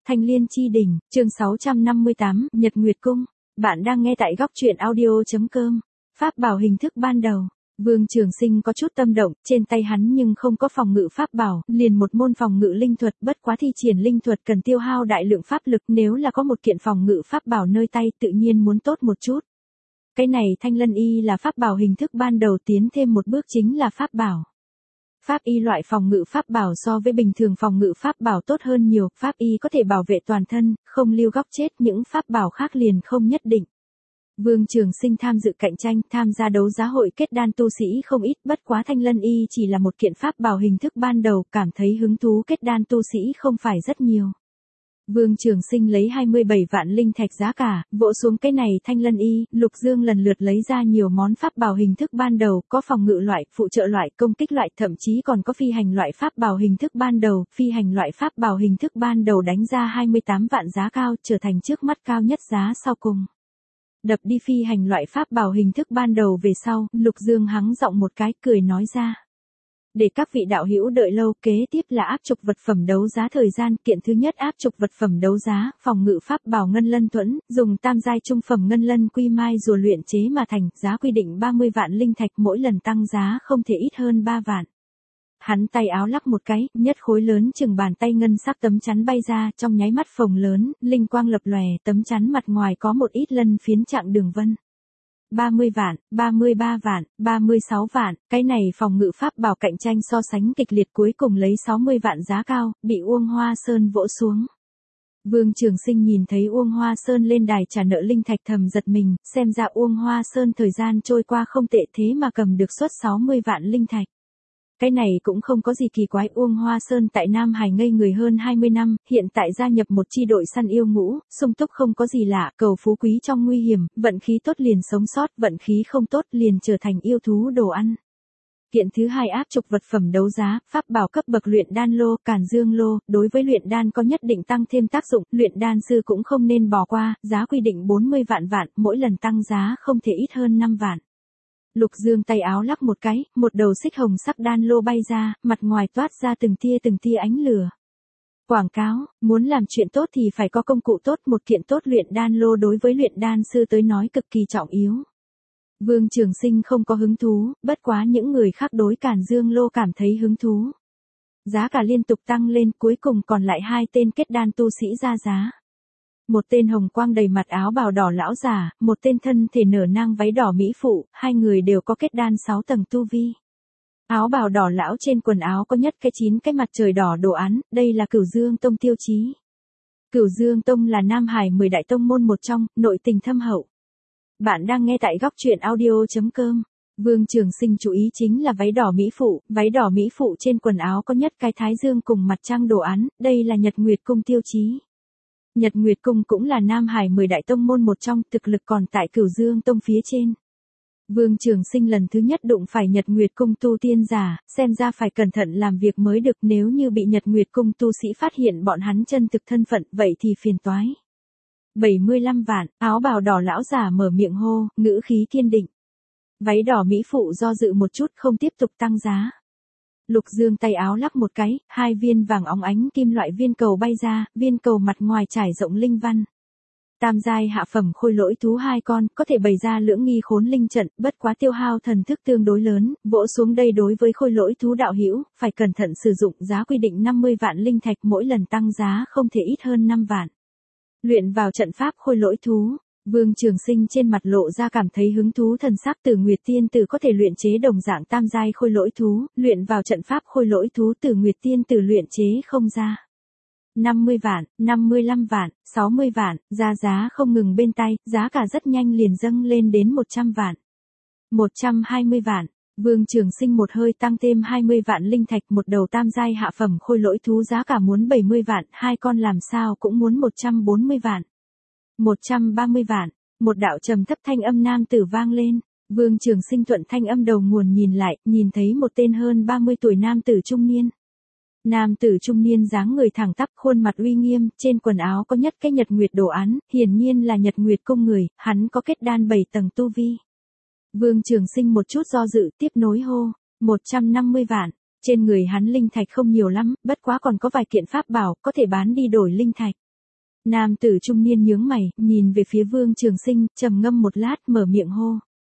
Thanh Liên Chi Đỉnh, chương 658, Nhật Nguyệt Cung. Bạn đang nghe tại góc truyện audio.com. Pháp bảo hình thức ban đầu. Vương Trường Sinh có chút tâm động, trên tay hắn nhưng không có phòng ngự pháp bảo, liền một môn phòng ngự linh thuật, bất quá thi triển linh thuật cần tiêu hao đại lượng pháp lực, nếu là có một kiện phòng ngự pháp bảo nơi tay tự nhiên muốn tốt một chút. Cái này Thanh Lân Y là pháp bảo hình thức ban đầu, tiến thêm một bước chính là pháp bảo. Pháp y loại phòng ngự pháp bảo so với bình thường phòng ngự pháp bảo tốt hơn nhiều, pháp y có thể bảo vệ toàn thân, không lưu góc chết, những pháp bảo khác liền không nhất định. Vương Trường Sinh tham dự cạnh tranh, tham gia đấu giá hội kết đan tu sĩ không ít, bất quá Thanh Lân Y chỉ là một kiện pháp bảo hình thức ban đầu, cảm thấy hứng thú kết đan tu sĩ không phải rất nhiều. Vương Trường Sinh lấy 27 vạn linh thạch giá cả, vỗ xuống cái này Thanh Lân Y, Lục Dương lần lượt lấy ra nhiều món pháp bảo hình thức ban đầu, có phòng ngự loại, phụ trợ loại, công kích loại, thậm chí còn có phi hành loại pháp bảo hình thức ban đầu, phi hành loại pháp bảo hình thức ban đầu đánh ra 28 vạn giá cao, trở thành trước mắt cao nhất giá sau cùng. Đập đi phi hành loại pháp bảo hình thức ban đầu về sau, Lục Dương hắng giọng một cái, cười nói ra. Để các vị đạo hữu đợi lâu, kế tiếp là áp trục vật phẩm đấu giá thời gian, kiện thứ nhất áp trục vật phẩm đấu giá, phòng ngự pháp bảo ngân lân thuẫn, dùng tam giai trung phẩm ngân lân quy mai rùa luyện chế mà thành, giá quy định 30 vạn linh thạch, mỗi lần tăng giá không thể ít hơn 3 vạn. Hắn tay áo lắc một cái, nhất khối lớn chừng bàn tay ngân sắc tấm chắn bay ra, trong nháy mắt phồng lớn, linh quang lập lòe, tấm chắn mặt ngoài có một ít lân phiến chặng đường vân. 30 vạn, 33 vạn, 36 vạn, cái này phòng ngự pháp bảo cạnh tranh so sánh kịch liệt, cuối cùng lấy 60 vạn giá cao, bị Uông Hoa Sơn vỗ xuống. Vương Trường Sinh nhìn thấy Uông Hoa Sơn lên đài trả nợ linh thạch thầm giật mình, xem ra Uông Hoa Sơn thời gian trôi qua không tệ thế mà cầm được suất 60 vạn linh thạch. Cái này cũng không có gì kỳ quái, Uông Hoa Sơn tại Nam Hải ngây người hơn 20 năm, hiện tại gia nhập một chi đội săn yêu ngũ, sung túc không có gì lạ, cầu phú quý trong nguy hiểm, vận khí tốt liền sống sót, vận khí không tốt liền trở thành yêu thú đồ ăn. Kiện thứ hai áp trục vật phẩm đấu giá, pháp bảo cấp bậc luyện đan lô, Càn Dương lô, đối với luyện đan có nhất định tăng thêm tác dụng, luyện đan sư cũng không nên bỏ qua, giá quy định 40 vạn, mỗi lần tăng giá không thể ít hơn 5 vạn. Lục Dương tay áo lắc một cái, một đầu xích hồng sắc đan lô bay ra, mặt ngoài toát ra từng tia ánh lửa. Quảng cáo, muốn làm chuyện tốt thì phải có công cụ tốt, một kiện tốt luyện đan lô đối với luyện đan sư tới nói cực kỳ trọng yếu. Vương Trường Sinh không có hứng thú, bất quá những người khác đối Càn Dương lô cảm thấy hứng thú. Giá cả liên tục tăng lên, cuối cùng còn lại hai tên kết đan tu sĩ ra giá. Một tên hồng quang đầy mặt áo bào đỏ lão già, một tên thân thể nở nang váy đỏ mỹ phụ, hai người đều có kết đan 6 tầng tu vi. Áo bào đỏ lão trên quần áo có nhất cái 9 cái mặt trời đỏ đồ án, đây là Cửu Dương Tông tiêu chí. Cửu Dương Tông là Nam Hải 10 đại tông môn một trong, nội tình thâm hậu. Bạn đang nghe tại góc truyện audio.com. Vương Trường Sinh chú ý chính là váy đỏ mỹ phụ trên quần áo có nhất cái thái dương cùng mặt trăng đồ án, đây là Nhật Nguyệt Cung tiêu chí. Nhật Nguyệt Cung cũng là Nam Hải 10 đại tông môn một trong, thực lực còn tại Cửu Dương Tông phía trên. Vương Trường Sinh lần thứ nhất đụng phải Nhật Nguyệt Cung tu tiên giả, xem ra phải cẩn thận làm việc mới được, nếu như bị Nhật Nguyệt Cung tu sĩ phát hiện bọn hắn chân thực thân phận, vậy thì phiền toái. 75 vạn, áo bào đỏ lão giả mở miệng hô, ngữ khí kiên định. Váy đỏ mỹ phụ do dự một chút không tiếp tục tăng giá. Lục Dương tay áo lắc một cái, hai viên vàng óng ánh kim loại viên cầu bay ra, viên cầu mặt ngoài trải rộng linh văn. Tam giai hạ phẩm khôi lỗi thú 2 con, có thể bày ra lưỡng nghi khốn linh trận, bất quá tiêu hao thần thức tương đối lớn, vỗ xuống đây đối với khôi lỗi thú đạo hữu, phải cẩn thận sử dụng, giá quy định 50 vạn linh thạch, mỗi lần tăng giá không thể ít hơn 5 vạn. Luyện vào trận pháp khôi lỗi thú. Vương Trường Sinh trên mặt lộ ra cảm thấy hứng thú, thần sắc Tử Nguyệt Tiên Tử có thể luyện chế đồng dạng tam giai khôi lỗi thú, luyện vào trận pháp khôi lỗi thú Tử Nguyệt Tiên Tử luyện chế không ra. 50 vạn, 55 vạn, 60 vạn, giá không ngừng bên tay, giá cả rất nhanh liền dâng lên đến 100 vạn. 120 vạn, Vương Trường Sinh một hơi tăng thêm 20 vạn linh thạch, một đầu tam giai hạ phẩm khôi lỗi thú giá cả muốn 70 vạn, hai con làm sao cũng muốn 140 vạn. 130 vạn, một đạo trầm thấp thanh âm nam tử vang lên. Vương Trường Sinh thuận thanh âm đầu nguồn nhìn lại, nhìn thấy một tên hơn 30 tuổi nam tử trung niên. Nam tử trung niên dáng người thẳng tắp, khuôn mặt uy nghiêm, trên quần áo có nhất cái Nhật Nguyệt đồ án, hiển nhiên là Nhật Nguyệt Cung người, hắn có kết đan 7 tầng tu vi. Vương Trường Sinh một chút do dự, tiếp nối hô, 150 vạn, trên người hắn linh thạch không nhiều lắm, bất quá còn có vài kiện pháp bảo, có thể bán đi đổi linh thạch. Nam tử trung niên nhướng mày, nhìn về phía Vương Trường Sinh, trầm ngâm một lát mở miệng hô.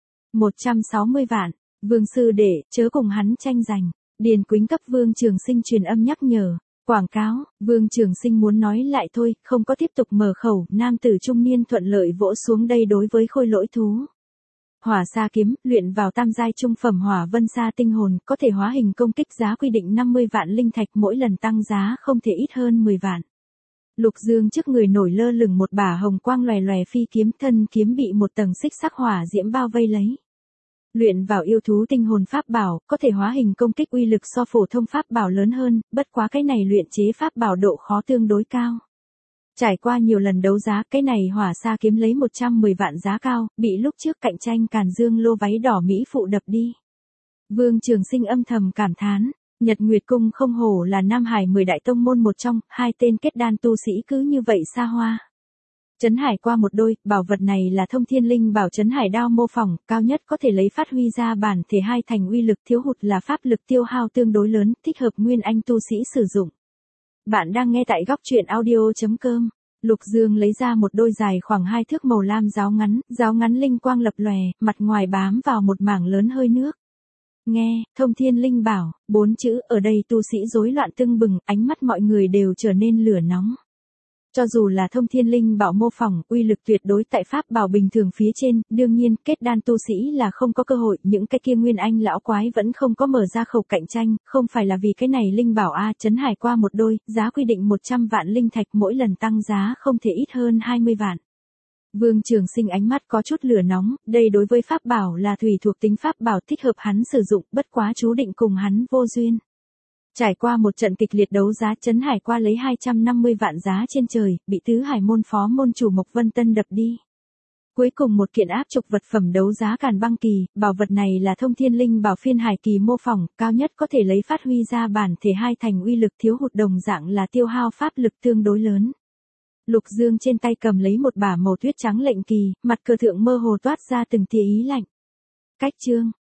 160 vạn, Vương sư đệ, chớ cùng hắn tranh giành. Điền Quýnh cấp Vương Trường Sinh truyền âm nhắc nhở. Quảng cáo, Vương Trường Sinh muốn nói lại thôi, không có tiếp tục mở khẩu, nam tử trung niên thuận lợi vỗ xuống đây đối với khôi lỗi thú. Hỏa sa kiếm, luyện vào tam giai trung phẩm hỏa vân sa tinh hồn, có thể hóa hình công kích giá quy định 50 vạn linh thạch, mỗi lần tăng giá không thể ít hơn 10 vạn. Lục Dương trước người nổi lơ lửng một bả hồng quang lòe lòe phi kiếm, thân kiếm bị một tầng xích sắc hỏa diễm bao vây lấy. Luyện vào yêu thú tinh hồn pháp bảo, có thể hóa hình công kích uy lực so phổ thông pháp bảo lớn hơn, bất quá cái này luyện chế pháp bảo độ khó tương đối cao. Trải qua nhiều lần đấu giá, cái này hỏa sa kiếm lấy 110 vạn giá cao, bị lúc trước cạnh tranh Càn Dương lô váy đỏ mỹ phụ đập đi. Vương Trường Sinh âm thầm cảm thán, Nhật Nguyệt Cung không hổ là Nam Hải 10 đại tông môn một trong, hai tên kết đan tu sĩ cứ như vậy xa hoa. Trấn Hải qua một đôi, bảo vật này là Thông Thiên Linh Bảo Trấn Hải đao mô phỏng, cao nhất có thể lấy phát huy ra bản thể hai thành uy lực, thiếu hụt là pháp lực tiêu hao tương đối lớn, thích hợp nguyên anh tu sĩ sử dụng. Bạn đang nghe tại góc truyện audio.com. Lục Dương lấy ra một đôi dài khoảng 2 thước màu lam giáo ngắn linh quang lập lòe, mặt ngoài bám vào một mảng lớn hơi nước. Nghe, Thông Thiên Linh Bảo, 4 chữ ở đây tu sĩ rối loạn tưng bừng, ánh mắt mọi người đều trở nên lửa nóng. Cho dù là Thông Thiên Linh Bảo mô phỏng, uy lực tuyệt đối tại pháp bảo bình thường phía trên, đương nhiên, kết đan tu sĩ là không có cơ hội, những cái kia nguyên anh lão quái vẫn không có mở ra khẩu cạnh tranh, không phải là vì cái này Linh Bảo A, Trấn Hải qua một đôi, giá quy định 100 vạn linh thạch, mỗi lần tăng giá không thể ít hơn 20 vạn. Vương Trường Sinh ánh mắt có chút lửa nóng, đây đối với pháp bảo là thủy thuộc tính pháp bảo thích hợp hắn sử dụng, bất quá chú định cùng hắn vô duyên. Trải qua một trận kịch liệt đấu giá, Trấn Hải qua lấy 250 vạn giá trên trời, bị Tứ Hải môn phó môn chủ Mộc Vân Tân đập đi. Cuối cùng một kiện áp trục vật phẩm đấu giá Càn Băng Kỳ, bảo vật này là Thông Thiên Linh Bảo phiên hải kỳ mô phỏng, cao nhất có thể lấy phát huy ra bản thể hai thành uy lực, thiếu hụt đồng dạng là tiêu hao pháp lực tương đối lớn. Lục Dương trên tay cầm lấy một bả màu tuyết trắng lệnh kỳ, mặt cờ thượng mơ hồ toát ra từng tia ý lạnh. Cách chương,